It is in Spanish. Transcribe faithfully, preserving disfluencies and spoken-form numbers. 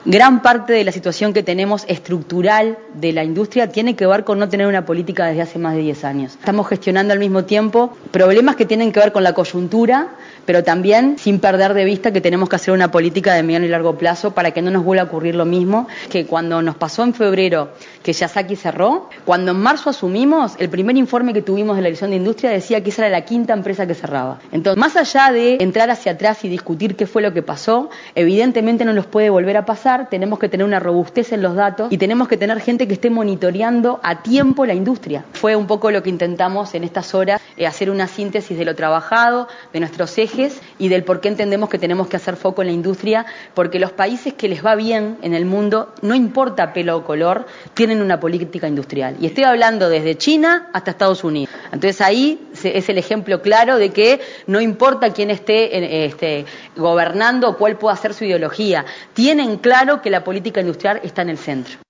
Gran parte de la situación que tenemos estructural de la industria tiene que ver con no tener una política desde hace más de diez años. Estamos gestionando al mismo tiempo problemas que tienen que ver con la coyuntura, pero también sin perder de vista que tenemos que hacer una política de mediano y largo plazo para que no nos vuelva a ocurrir lo mismo que cuando nos pasó en febrero que Yazaki cerró. Cuando en marzo asumimos, el primer informe que tuvimos de la Dirección de Industria decía que esa era la quinta empresa que cerraba. Entonces, más allá de entrar hacia atrás y discutir qué fue lo que pasó, evidentemente no nos puede volver a pasar, tenemos que tener una robustez en los datos y tenemos que tener gente que esté monitoreando a tiempo la industria. Fue un poco lo que intentamos en estas horas, eh, hacer una síntesis de lo trabajado, de nuestros ejes y del por qué entendemos que tenemos que hacer foco en la industria, porque los países que les va bien en el mundo, no importa pelo o color, tienen una política industrial. Y estoy hablando desde China hasta Estados Unidos. Entonces ahí es el ejemplo claro de que no importa quién esté este, gobernando o cuál pueda ser su ideología, tienen claro que la política industrial está en el centro.